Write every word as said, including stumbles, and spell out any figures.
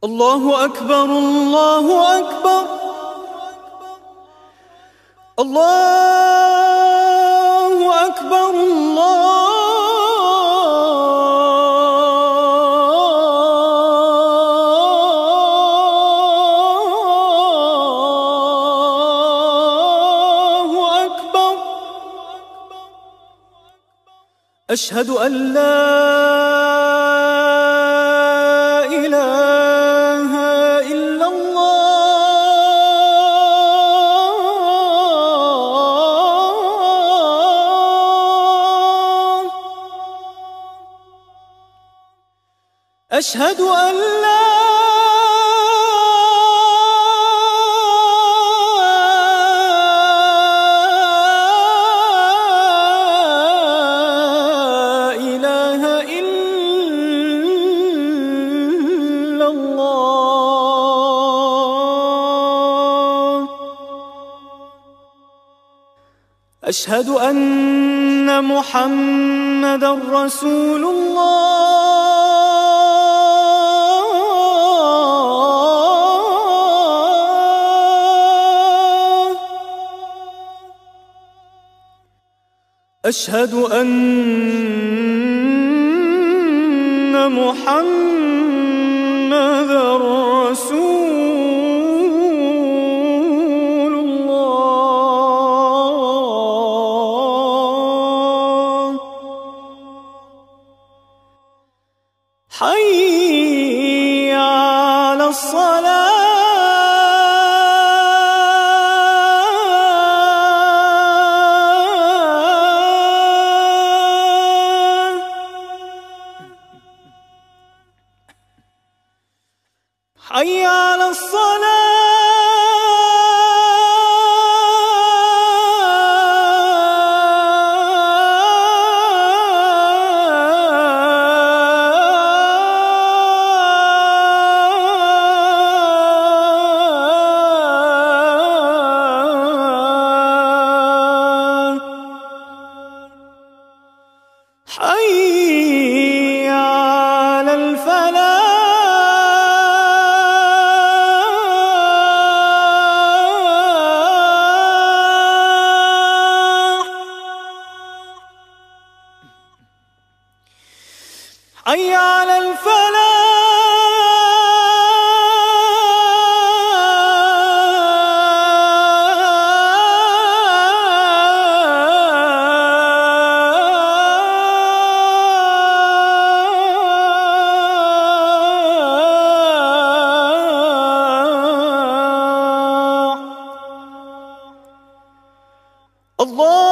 الله أكبر الله أكبر الله أكبر الله أكبر. أشهد أن لا إله إلا الله. أشهد أن لا إله إلا الله. أشهد أن محمدًا رسول الله. أشهد أن محمدًا رسول الله. حي على الصلاة. حي على الصلاة. حي على الفلاح. حي على الفلاح. الله